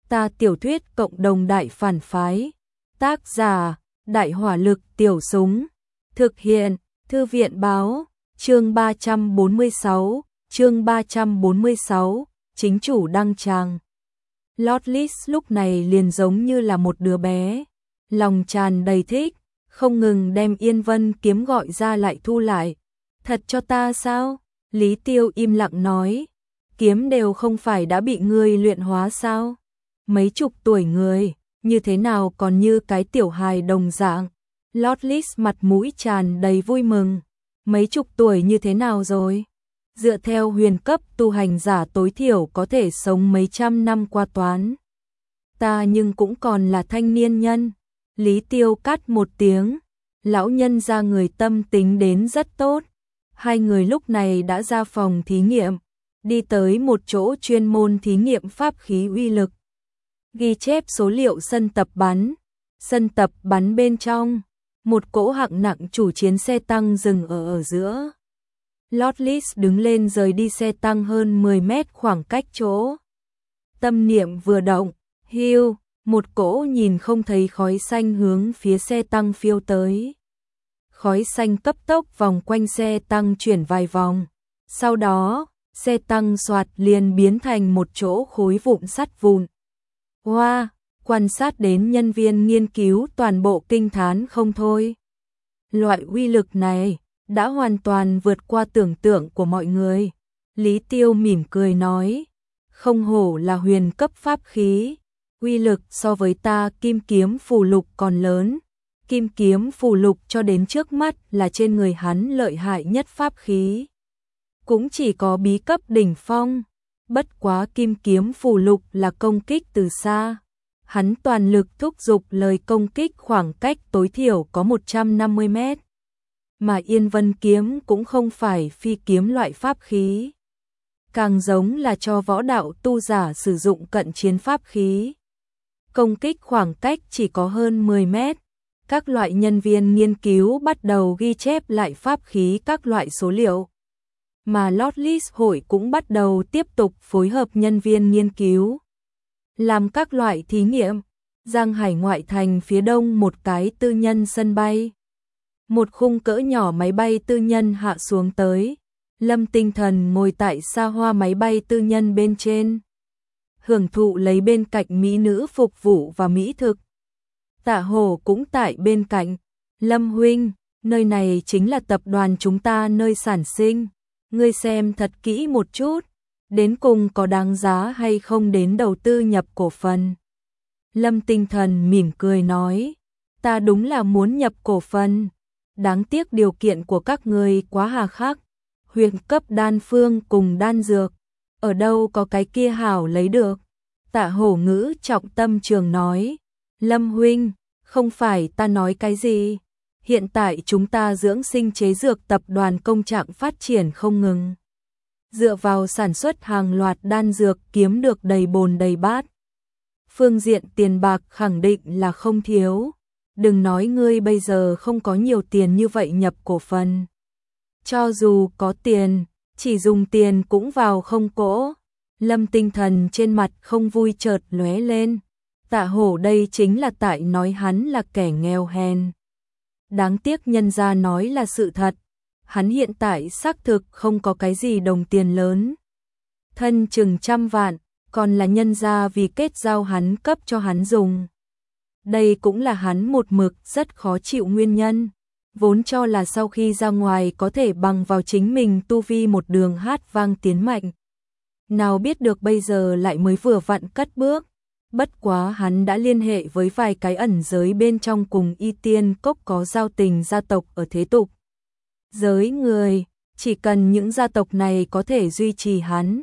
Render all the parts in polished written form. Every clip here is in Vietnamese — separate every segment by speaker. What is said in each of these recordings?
Speaker 1: Ta tiểu thuyết cộng đồng đại phản phái. Tác giả: Đại hỏa lực tiểu súng. Thực hiện: Thư viện báo. Chương 346, chính chủ đăng tràng. Lotless lúc này liền giống như là một đứa bé, lòng tràn đầy thích, không ngừng đem Yên Vân kiếm gọi ra lại thu lại. Thật cho ta sao? Lý Tiêu im lặng nói, kiếm đều không phải đã bị ngươi luyện hóa sao? Mấy chục tuổi người, như thế nào còn như cái tiểu hài đồng dạng? Lotless mặt mũi tràn đầy vui mừng. Mấy chục tuổi như thế nào rồi? Dựa theo huyền cấp tu hành giả tối thiểu có thể sống mấy trăm năm qua toán. Ta nhưng cũng còn là thanh niên nhân. Lý Tiêu cắt một tiếng. Lão nhân ra người tâm tính đến rất tốt. Hai người lúc này đã ra phòng thí nghiệm, đi tới một chỗ chuyên môn thí nghiệm pháp khí uy lực. Ghi chép số liệu sân tập bắn. Sân tập bắn bên trong, một cỗ hạng nặng chủ chiến xe tăng dừng ở giữa. Lotless đứng lên rời đi xe tăng hơn 10 mét khoảng cách chỗ. Tâm niệm vừa động, hiu, một cỗ nhìn không thấy khói xanh hướng phía xe tăng phiêu tới. Khói xanh cấp tốc vòng quanh xe tăng chuyển vài vòng. Sau đó, xe tăng xoạt liền biến thành một chỗ khối vụn sắt vụn. Wow, quan sát đến nhân viên nghiên cứu toàn bộ kinh thán không thôi. Loại uy lực này đã hoàn toàn vượt qua tưởng tượng của mọi người. Lý Tiêu mỉm cười nói, không hổ là huyền cấp pháp khí, uy lực so với ta kim kiếm phù lục còn lớn. Kim kiếm phù lục cho đến trước mắt là trên người hắn lợi hại nhất pháp khí. Cũng chỉ có bí cấp đỉnh phong, bất quá kim kiếm phù lục là công kích từ xa. Hắn toàn lực thúc giục lời công kích khoảng cách tối thiểu có 150 mét. Mà Yên Vân kiếm cũng không phải phi kiếm loại pháp khí, càng giống là cho võ đạo tu giả sử dụng cận chiến pháp khí. Công kích khoảng cách chỉ có hơn 10 mét. Các loại nhân viên nghiên cứu bắt đầu ghi chép lại pháp khí các loại số liệu. Mà Lotless hội cũng bắt đầu tiếp tục phối hợp nhân viên nghiên cứu, làm các loại thí nghiệm. Giang Hải ngoại thành phía đông một cái tư nhân sân bay. Một khung cỡ nhỏ máy bay tư nhân hạ xuống tới. Lâm Tinh Thần ngồi tại xa hoa máy bay tư nhân bên trên, hưởng thụ lấy bên cạnh mỹ nữ phục vụ và mỹ thực. Tạ Hổ cũng tại bên cạnh. Lâm huynh, nơi này chính là tập đoàn chúng ta nơi sản sinh. Ngươi xem thật kỹ một chút, đến cùng có đáng giá hay không đến đầu tư nhập cổ phần. Lâm Tinh Thần mỉm cười nói, ta đúng là muốn nhập cổ phần. Đáng tiếc điều kiện của các ngươi quá hà khắc. Huyền cấp đan phương cùng đan dược, ở đâu có cái kia hảo lấy được. Tạ Hổ ngữ trọng tâm trường nói, Lâm huynh, không phải ta nói cái gì. Hiện tại chúng ta dưỡng sinh chế dược tập đoàn công trạng phát triển không ngừng. Dựa vào sản xuất hàng loạt đan dược kiếm được đầy bồn đầy bát. Phương diện tiền bạc khẳng định là không thiếu. Đừng nói ngươi bây giờ không có nhiều tiền như vậy nhập cổ phần. Cho dù có tiền, chỉ dùng tiền cũng vào không cỗ. Lâm Tinh Thần trên mặt không vui chợt lóe lên. Tạ Hổ đây chính là tại nói hắn là kẻ nghèo hèn. Đáng tiếc nhân gia nói là sự thật. Hắn hiện tại xác thực không có cái gì đồng tiền lớn. Thân chừng trăm vạn, còn là nhân gia vì kết giao hắn cấp cho hắn dùng. Đây cũng là hắn một mực rất khó chịu nguyên nhân. Vốn cho là sau khi ra ngoài có thể bằng vào chính mình tu vi một đường hát vang tiến mạnh. Nào biết được bây giờ lại mới vừa vặn cất bước. Bất quá hắn đã liên hệ với vài cái ẩn giới bên trong cùng Y Tiên Cốc có giao tình gia tộc ở thế tục giới người. Chỉ cần những gia tộc này có thể duy trì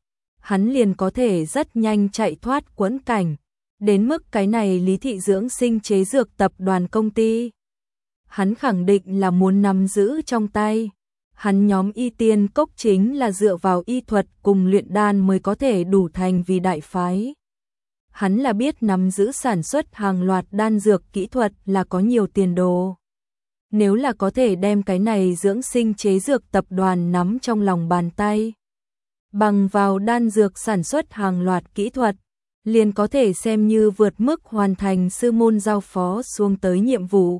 Speaker 1: hắn liền có thể rất nhanh chạy thoát quẫn cảnh. Đến mức cái này Lý Thị dưỡng sinh chế dược tập đoàn công ty, hắn khẳng định là muốn nắm giữ trong tay. Hắn nhóm Y Tiên Cốc chính là dựa vào y thuật cùng luyện đan mới có thể đủ thành vì đại phái. Hắn là biết nắm giữ sản xuất hàng loạt đan dược kỹ thuật là có nhiều tiền đồ. Nếu là có thể đem cái này dưỡng sinh chế dược tập đoàn nắm trong lòng bàn tay, bằng vào đan dược sản xuất hàng loạt kỹ thuật, liền có thể xem như vượt mức hoàn thành sư môn giao phó xuống tới nhiệm vụ.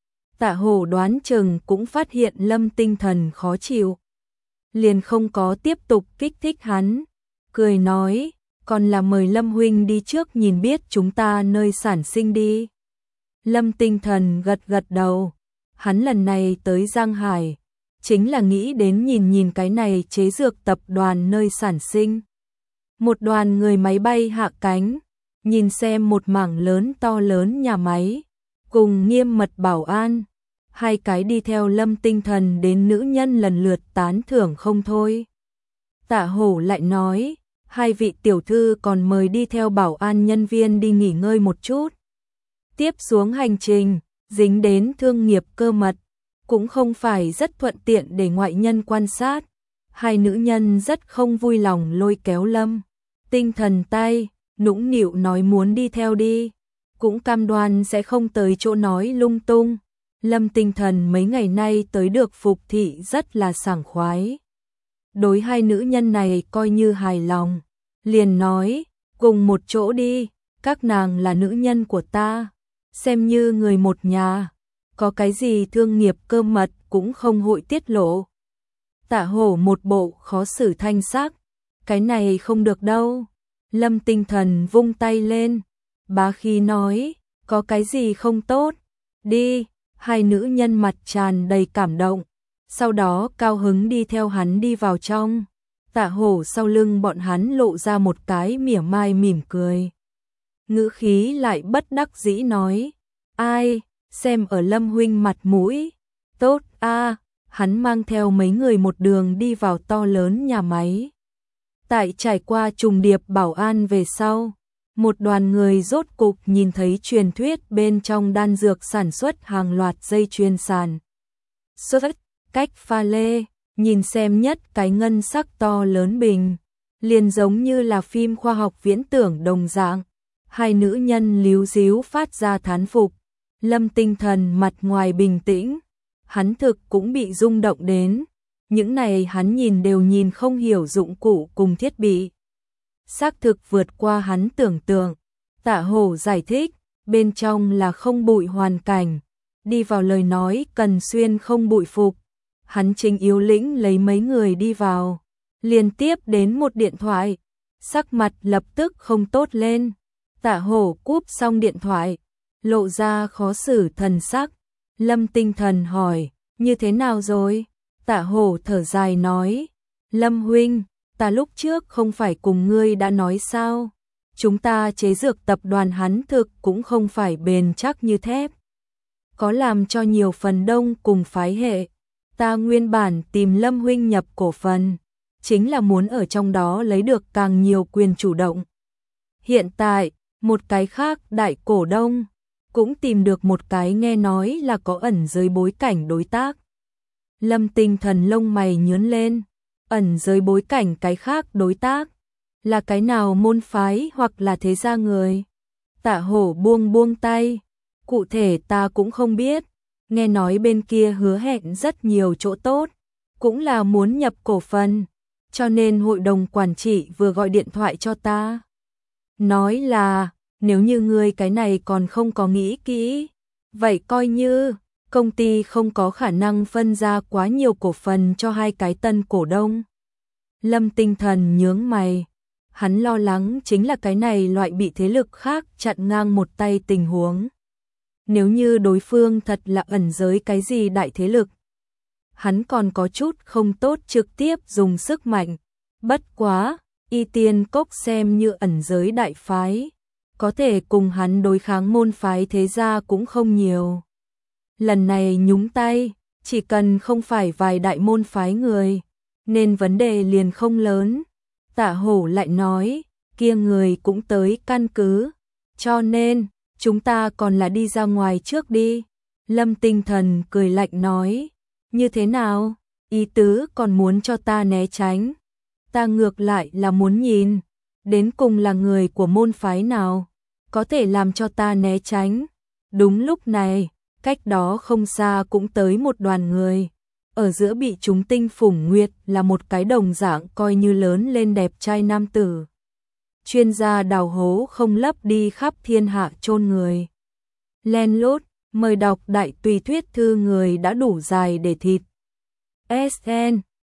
Speaker 1: Tạ Hổ đoán chừng cũng phát hiện Lâm Tinh Thần khó chịu, liền không có tiếp tục kích thích hắn, cười nói, còn là mời Lâm huynh đi trước nhìn biết chúng ta nơi sản sinh đi. Lâm Tinh Thần gật gật đầu, hắn lần này tới Giang Hải, chính là nghĩ đến nhìn nhìn cái này chế dược tập đoàn nơi sản sinh. Một đoàn người máy bay hạ cánh, nhìn xem một mảng lớn to lớn nhà máy, cùng nghiêm mật bảo an, hai cái đi theo Lâm Tinh Thần đến nữ nhân lần lượt tán thưởng không thôi. Tạ Hổ lại nói, hai vị tiểu thư còn mời đi theo bảo an nhân viên đi nghỉ ngơi một chút. Tiếp xuống hành trình, dính đến thương nghiệp cơ mật, cũng không phải rất thuận tiện để ngoại nhân quan sát. Hai nữ nhân rất không vui lòng lôi kéo Lâm Tinh Thần tay, nũng nịu nói muốn đi theo đi, cũng cam đoan sẽ không tới chỗ nói lung tung. Lâm Tinh Thần mấy ngày nay tới được phục thị rất là sảng khoái. Đối hai nữ nhân này coi như hài lòng, liền nói, cùng một chỗ đi, các nàng là nữ nhân của ta, xem như người một nhà, có cái gì thương nghiệp cơ mật cũng không hội tiết lộ. Tạ Hổ một bộ khó xử thanh sắc, cái này không được đâu. Lâm Tinh Thần vung tay lên, bá khí nói, có cái gì không tốt, đi. Hai nữ nhân mặt tràn đầy cảm động, sau đó cao hứng đi theo hắn đi vào trong. Tạ Hổ sau lưng bọn hắn lộ ra một cái mỉa mai mỉm cười. Ngữ khí lại bất đắc dĩ nói, ai, xem ở Lâm huynh mặt mũi, tốt a. Hắn mang theo mấy người một đường đi vào to lớn nhà máy. Tại trải qua trùng điệp bảo an về sau, một đoàn người rốt cục nhìn thấy truyền thuyết bên trong đan dược sản xuất hàng loạt dây chuyền sản xuất cách pha lê, nhìn xem nhất cái ngân sắc to lớn bình, liền giống như là phim khoa học viễn tưởng đồng dạng. Hai nữ nhân líu díu phát ra thán phục. Lâm Tinh Thần mặt ngoài bình tĩnh, hắn thực cũng bị rung động đến. Những này hắn nhìn đều nhìn không hiểu dụng cụ cùng thiết bị, xác thực vượt qua hắn tưởng tượng. Tạ Hổ giải thích, bên trong là không bụi hoàn cảnh, đi vào lời nói cần xuyên không bụi phục. Hắn chính yếu lĩnh lấy mấy người đi vào, liên tiếp đến một điện thoại, sắc mặt lập tức không tốt lên. Tạ Hổ cúp xong điện thoại, lộ ra khó xử thần sắc. Lâm Tinh Thần hỏi, như thế nào rồi? Tạ Hổ thở dài nói, Lâm huynh, ta lúc trước không phải cùng ngươi đã nói sao? Chúng ta chế dược tập đoàn hắn thực cũng không phải bền chắc như thép. Có làm cho nhiều phần đông cùng phái hệ. Ta nguyên bản tìm Lâm huynh nhập cổ phần, chính là muốn ở trong đó lấy được càng nhiều quyền chủ động. Hiện tại, một cái khác đại cổ đông, cũng tìm được một cái nghe nói là có ẩn dưới bối cảnh đối tác. Lâm Tinh Thần lông mày nhướng lên, ẩn dưới bối cảnh cái khác đối tác, là cái nào môn phái hoặc là thế gia người? Tạ Hổ buông tay, cụ thể ta cũng không biết, nghe nói bên kia hứa hẹn rất nhiều chỗ tốt, cũng là muốn nhập cổ phần, cho nên hội đồng quản trị vừa gọi điện thoại cho ta. Nói là, nếu như ngươi cái này còn không có nghĩ kỹ, vậy coi như công ty không có khả năng phân ra quá nhiều cổ phần cho hai cái tân cổ đông. Lâm Tinh Thần nhướng mày, hắn lo lắng chính là cái này loại bị thế lực khác chặn ngang một tay tình huống. Nếu như đối phương thật là ẩn giới cái gì đại thế lực, hắn còn có chút không tốt trực tiếp dùng sức mạnh. Bất quá, Y Tiên Cốc xem như ẩn giới đại phái, có thể cùng hắn đối kháng môn phái thế gia cũng không nhiều. Lần này nhúng tay, chỉ cần không phải vài đại môn phái người, nên vấn đề liền không lớn. Tạ Hổ lại nói, kia người cũng tới căn cứ, cho nên, chúng ta còn là đi ra ngoài trước đi. Lâm Tinh Thần cười lạnh nói, như thế nào, ý tứ còn muốn cho ta né tránh. Ta ngược lại là muốn nhìn, đến cùng là người của môn phái nào, có thể làm cho ta né tránh. Đúng lúc này, cách đó không xa cũng tới một đoàn người. Ở giữa bị chúng tinh phủng nguyệt là một cái đồng dạng coi như lớn lên đẹp trai nam tử. chuyên gia đào hố không lấp đi khắp thiên hạ chôn người. Len lút, mời đọc đại tùy thuyết thư người đã đủ dài để thịt. SN